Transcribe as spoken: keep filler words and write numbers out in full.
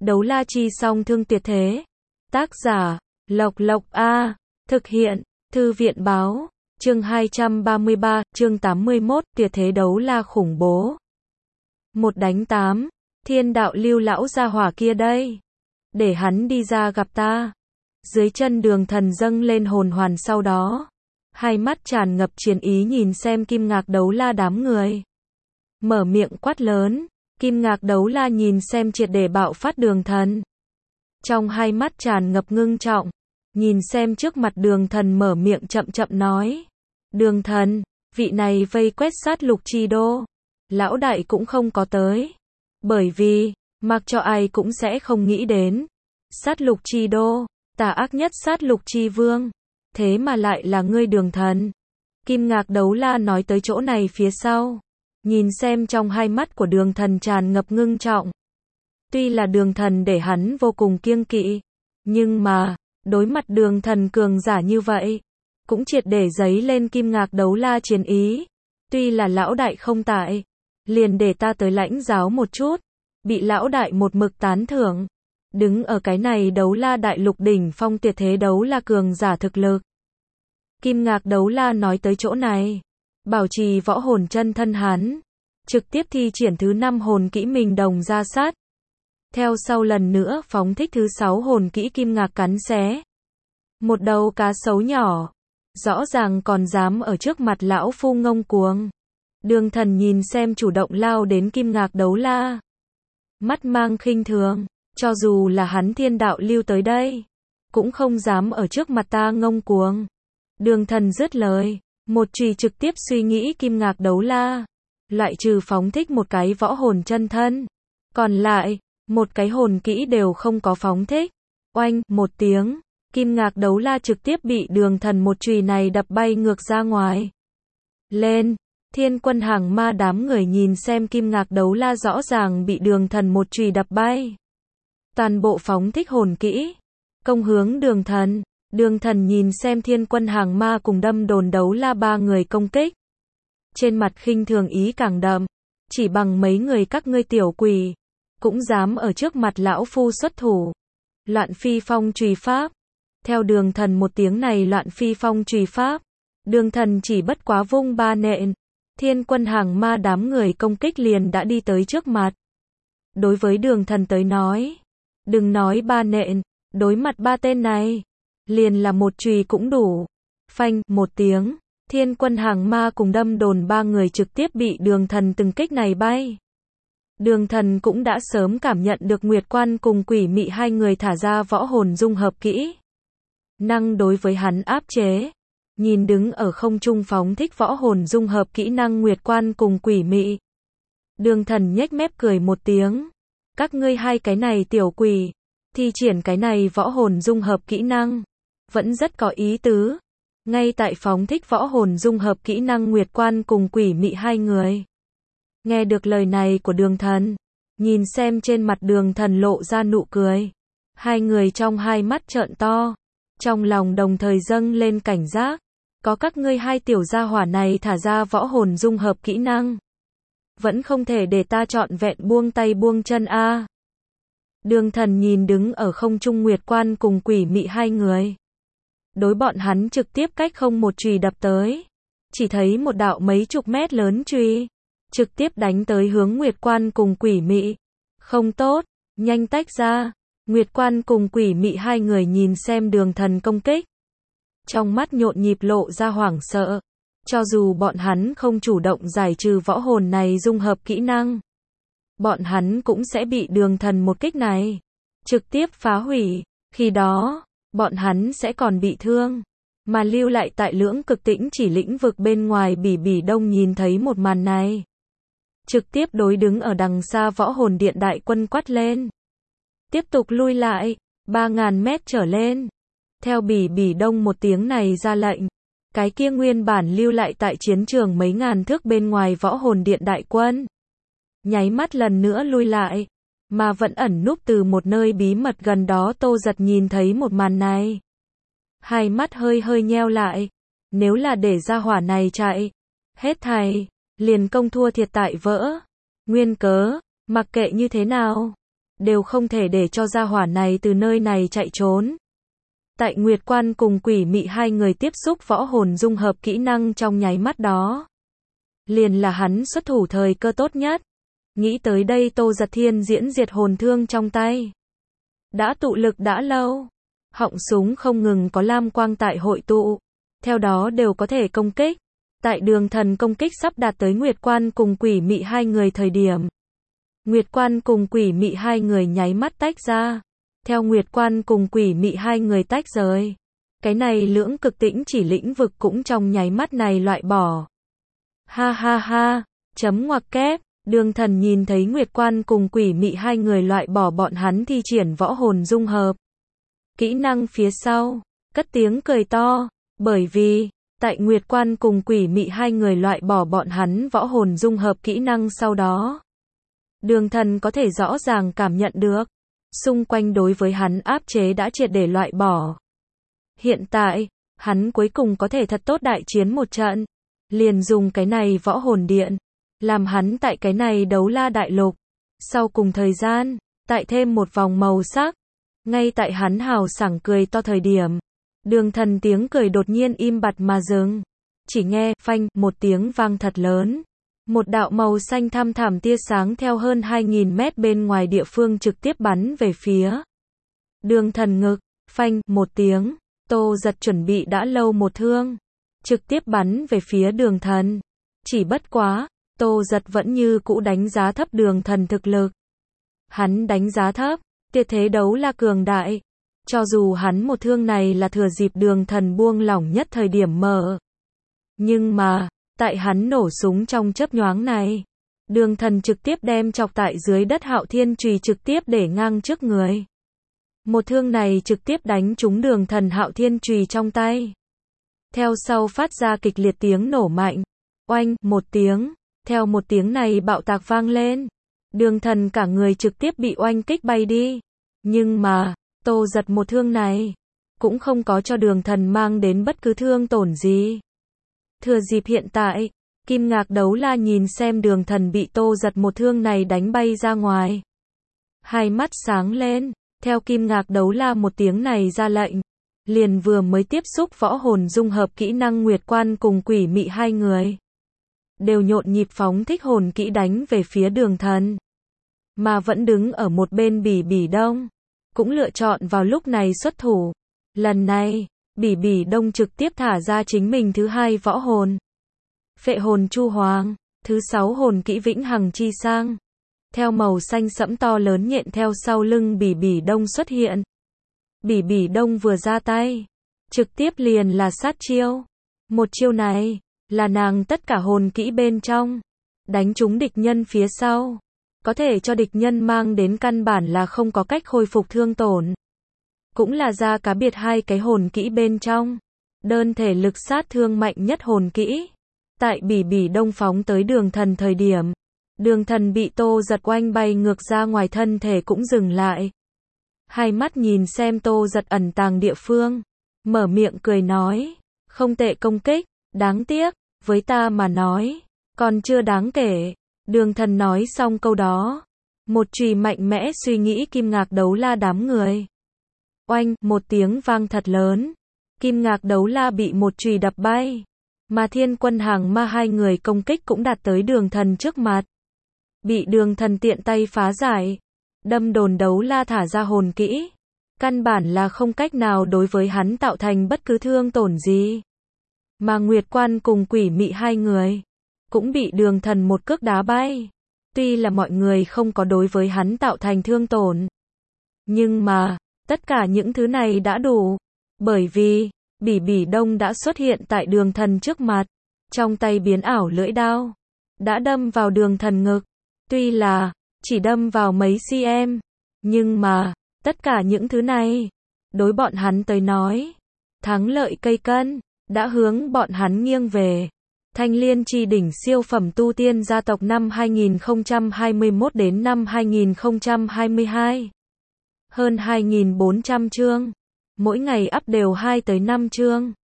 Đấu la chi song thương tuyệt thế. Tác giả, Lộc Lộc A. Thực hiện, Thư viện báo. Chương hai trăm ba mươi ba, chương tám mươi mốt, tuyệt thế đấu la khủng bố. Một đánh tám, thiên đạo lưu lão gia hỏa kia đây. Để hắn đi ra gặp ta. Dưới chân Đường Thần dâng lên hồn hoàn, sau đó hai mắt tràn ngập chiến ý nhìn xem Kim Ngạc đấu la đám người. Mở miệng quát lớn. Kim Ngạc đấu la nhìn xem triệt để bạo phát Đường Thần. Trong hai mắt tràn ngập ngưng trọng. Nhìn xem trước mặt Đường Thần, mở miệng chậm chậm nói. Đường Thần, vị này vây quét sát lục chi đô. Lão đại cũng không có tới. Bởi vì, mặc cho ai cũng sẽ không nghĩ đến. Sát lục chi đô, tà ác nhất sát lục chi vương. Thế mà lại là ngươi Đường Thần. Kim Ngạc đấu la nói tới chỗ này phía sau. Nhìn xem trong hai mắt của Đường Thần tràn ngập ngưng trọng. Tuy là Đường Thần để hắn vô cùng kiêng kỵ. Nhưng mà, đối mặt Đường Thần cường giả như vậy. Cũng triệt để dấy lên Kim Ngạc đấu la chiến ý. Tuy là lão đại không tại. Liền để ta tới lãnh giáo một chút. Bị lão đại một mực tán thưởng. Đứng ở cái này đấu la đại lục đỉnh phong tuyệt thế đấu la cường giả thực lực. Kim Ngạc đấu la nói tới chỗ này. Bảo trì võ hồn chân thân hắn. Trực tiếp thi triển thứ năm hồn kỹ mình đồng ra sát. Theo sau lần nữa phóng thích thứ sáu hồn kỹ Kim Ngạc cắn xé. Một đầu cá sấu nhỏ. Rõ ràng còn dám ở trước mặt lão phu ngông cuồng. Đường Thần nhìn xem chủ động lao đến Kim Ngạc đấu la. Mắt mang khinh thường. Cho dù là hắn thiên đạo lưu tới đây. Cũng không dám ở trước mặt ta ngông cuồng. Đường Thần dứt lời. Một chùy trực tiếp suy nghĩ Kim Ngạc đấu la. Loại trừ phóng thích một cái võ hồn chân thân. Còn lại, một cái hồn kỹ đều không có phóng thích. Oanh, một tiếng. Kim Ngạc đấu la trực tiếp bị Đường Thần một chùy này đập bay ngược ra ngoài. Lên, Thiên Quân hàng ma đám người nhìn xem Kim Ngạc đấu la rõ ràng bị Đường Thần một chùy đập bay. Toàn bộ phóng thích hồn kỹ. Công hướng Đường Thần. Đường Thần nhìn xem Thiên Quân hàng ma cùng Đâm Đồn đấu la ba người công kích. Trên mặt khinh thường ý càng đậm. Chỉ bằng mấy người các ngươi tiểu quỷ. Cũng dám ở trước mặt lão phu xuất thủ. Loạn phi phong chùy pháp. Theo Đường Thần một tiếng này loạn phi phong chùy pháp. Đường Thần chỉ bất quá vung ba nện. Thiên Quân hàng ma đám người công kích liền đã đi tới trước mặt. Đối với Đường Thần tới nói. Đừng nói ba nện. Đối mặt ba tên này. Liền là một chùy cũng đủ. Phanh, một tiếng. Thiên Quân hàng ma cùng Đâm Đồn ba người trực tiếp bị Đường Thần từng kích này bay. Đường Thần cũng đã sớm cảm nhận được Nguyệt Quan cùng Quỷ Mị hai người thả ra võ hồn dung hợp kỹ. Năng đối với hắn áp chế. Nhìn đứng ở không trung phóng thích võ hồn dung hợp kỹ năng Nguyệt Quan cùng Quỷ Mị. Đường Thần nhếch mép cười một tiếng. Các ngươi hai cái này tiểu quỷ. Thi triển cái này võ hồn dung hợp kỹ năng. Vẫn rất có ý tứ. Ngay tại phóng thích võ hồn dung hợp kỹ năng Nguyệt Quan cùng Quỷ Mị hai người. Nghe được lời này của Đường Thần. Nhìn xem trên mặt Đường Thần lộ ra nụ cười. Hai người trong hai mắt trợn to. Trong lòng đồng thời dâng lên cảnh giác. Có các ngươi hai tiểu gia hỏa này thả ra võ hồn dung hợp kỹ năng. Vẫn không thể để ta trọn vẹn buông tay buông chân a. Đường Thần nhìn đứng ở không trung Nguyệt Quan cùng Quỷ Mị hai người. Đối bọn hắn trực tiếp cách không một chùy đập tới. Chỉ thấy một đạo mấy chục mét lớn chùy. Trực tiếp đánh tới hướng Nguyệt Quan cùng Quỷ Mị. Không tốt, nhanh tách ra. Nguyệt Quan cùng Quỷ Mị hai người nhìn xem Đường Thần công kích. Trong mắt nhộn nhịp lộ ra hoảng sợ. Cho dù bọn hắn không chủ động giải trừ võ hồn này dung hợp kỹ năng. Bọn hắn cũng sẽ bị Đường Thần một kích này trực tiếp phá hủy. Khi đó, bọn hắn sẽ còn bị thương. Mà lưu lại tại Lưỡng Cực Tĩnh Chỉ lĩnh vực bên ngoài Bỉ Bỉ Đông nhìn thấy một màn này. Trực tiếp đối đứng ở đằng xa võ hồn điện đại quân quát lên. Tiếp tục lui lại, ba ngàn mét trở lên. Theo Bỉ Bỉ Đông một tiếng này ra lệnh. Cái kia nguyên bản lưu lại tại chiến trường mấy ngàn thước bên ngoài võ hồn điện đại quân. Nháy mắt lần nữa lui lại. Mà vẫn ẩn núp từ một nơi bí mật gần đó Tô Giật nhìn thấy một màn này. Hai mắt hơi hơi nheo lại. Nếu là để ra hỏa này chạy. Hết thảy. Liền công thua thiệt tại vỡ. Nguyên cớ. Mặc kệ như thế nào. đều không thể để cho gia hỏa này từ nơi này chạy trốn. Tại Nguyệt Quan cùng Quỷ Mị hai người tiếp xúc võ hồn dung hợp kỹ năng trong nháy mắt đó. Liền là hắn xuất thủ thời cơ tốt nhất. Nghĩ tới đây Tô Giật Thiên diễn diệt hồn thương trong tay. Đã tụ lực đã lâu. Họng súng không ngừng có lam quang tại hội tụ. Theo đó đều có thể công kích. Tại Đường Thần công kích sắp đạt tới Nguyệt Quan cùng Quỷ Mị hai người thời điểm. Nguyệt Quan cùng Quỷ Mị hai người nháy mắt tách ra. Theo Nguyệt Quan cùng Quỷ Mị hai người tách rời. Cái này lưỡng cực tĩnh chỉ lĩnh vực cũng trong nháy mắt này loại bỏ. Ha ha ha, chấm ngoặc kép, Đường Thần nhìn thấy Nguyệt Quan cùng Quỷ Mị hai người loại bỏ bọn hắn thi triển võ hồn dung hợp. Kỹ năng phía sau, cất tiếng cười to, bởi vì, tại Nguyệt Quan cùng Quỷ Mị hai người loại bỏ bọn hắn võ hồn dung hợp kỹ năng sau đó. Đường Thần có thể rõ ràng cảm nhận được, xung quanh đối với hắn áp chế đã triệt để loại bỏ. Hiện tại, hắn cuối cùng có thể thật tốt đại chiến một trận. Liền dùng cái này võ hồn điện, làm hắn tại cái này đấu la đại lục. Sau cùng thời gian, tại thêm một vòng màu sắc. Ngay tại hắn hào sảng cười to thời điểm. Đường Thần tiếng cười đột nhiên im bặt mà dừng. Chỉ nghe, phanh, một tiếng vang thật lớn. Một đạo màu xanh thăm thẳm tia sáng theo hơn hai nghìn mét bên ngoài địa phương trực tiếp bắn về phía. Đường Thần ngực, phanh, một tiếng. Tô Giật chuẩn bị đã lâu một thương. Trực tiếp bắn về phía Đường Thần. Chỉ bất quá, Tô Giật vẫn như cũ đánh giá thấp Đường Thần thực lực. Hắn đánh giá thấp, tiệt thế đấu la cường đại. Cho dù hắn một thương này là thừa dịp Đường Thần buông lỏng nhất thời điểm mở. Nhưng mà, tại hắn nổ súng trong chớp nhoáng này, Đường Thần trực tiếp đem chọc tại dưới đất Hạo Thiên chùy trực tiếp để ngang trước người. Một thương này trực tiếp đánh trúng Đường Thần Hạo Thiên chùy trong tay. Theo sau phát ra kịch liệt tiếng nổ mạnh. Oanh, một tiếng. Theo một tiếng này bạo tạc vang lên. Đường Thần cả người trực tiếp bị oanh kích bay đi. Nhưng mà, Tô Giật một thương này, cũng không có cho Đường Thần mang đến bất cứ thương tổn gì. Thừa dịp hiện tại, Kim Ngạc Đấu La nhìn xem Đường Thần bị Tô Giật một thương này đánh bay ra ngoài. Hai mắt sáng lên, theo Kim Ngạc Đấu La một tiếng này ra lệnh. Liền vừa mới tiếp xúc võ hồn dung hợp kỹ năng Nguyệt Quan cùng Quỷ Mị hai người. Đều nhộn nhịp phóng thích hồn kỹ đánh về phía Đường Thần. Mà vẫn đứng ở một bên Bỉ Bỉ Đông. Cũng lựa chọn vào lúc này xuất thủ. Lần này, Bỉ Bỉ Đông trực tiếp thả ra chính mình thứ hai võ hồn. Phệ hồn Chu Hoàng, thứ sáu hồn kỹ Vĩnh Hằng Chi Sang. Theo màu xanh sẫm to lớn nhện theo sau lưng Bỉ Bỉ Đông xuất hiện. Bỉ Bỉ Đông vừa ra tay, trực tiếp liền là sát chiêu. Một chiêu này, là nàng tất cả hồn kỹ bên trong. Đánh trúng địch nhân phía sau. Có thể cho địch nhân mang đến căn bản là không có cách khôi phục thương tổn. Cũng là ra cá biệt hai cái hồn kỹ bên trong. Đơn thể lực sát thương mạnh nhất hồn kỹ. Tại Bỉ Bỉ Đông phóng tới Đường Thần thời điểm. Đường Thần bị Tô Giật oanh bay ngược ra ngoài thân thể cũng dừng lại. Hai mắt nhìn xem Tô Giật ẩn tàng địa phương. Mở miệng cười nói. Không tệ công kích, đáng tiếc, với ta mà nói. Còn chưa đáng kể. Đường Thần nói xong câu đó. Một chùy mạnh mẽ suy nghĩ Kim Ngạc Đấu La đám người. Oanh, một tiếng vang thật lớn. Kim Ngạc Đấu La bị một chùy đập bay. Mà Thiên Quân Hàng Ma hai người công kích cũng đạt tới Đường Thần trước mặt. Bị Đường Thần tiện tay phá giải. Đâm đồn Đấu La thả ra hồn kỹ. Căn bản là không cách nào đối với hắn tạo thành bất cứ thương tổn gì. Mà Nguyệt Quan cùng Quỷ Mị hai người cũng bị Đường Thần một cước đá bay. Tuy là mọi người không có đối với hắn tạo thành thương tổn. Nhưng mà, tất cả những thứ này đã đủ. Bởi vì, Bỉ Bỉ Đông đã xuất hiện tại Đường Thần trước mặt. Trong tay biến ảo lưỡi đao. Đã đâm vào Đường Thần ngực. Tuy là, chỉ đâm vào mấy cm. Nhưng mà, tất cả những thứ này, đối bọn hắn tới nói. Thắng lợi cây cân, đã hướng bọn hắn nghiêng về. Thanh Liên Chi Đỉnh siêu phẩm tu tiên gia tộc năm hai nghìn không trăm hai mươi mốt đến năm hai nghìn không trăm hai mươi hai. Hơn hai nghìn bốn trăm chương. Mỗi ngày up đều hai tới năm chương.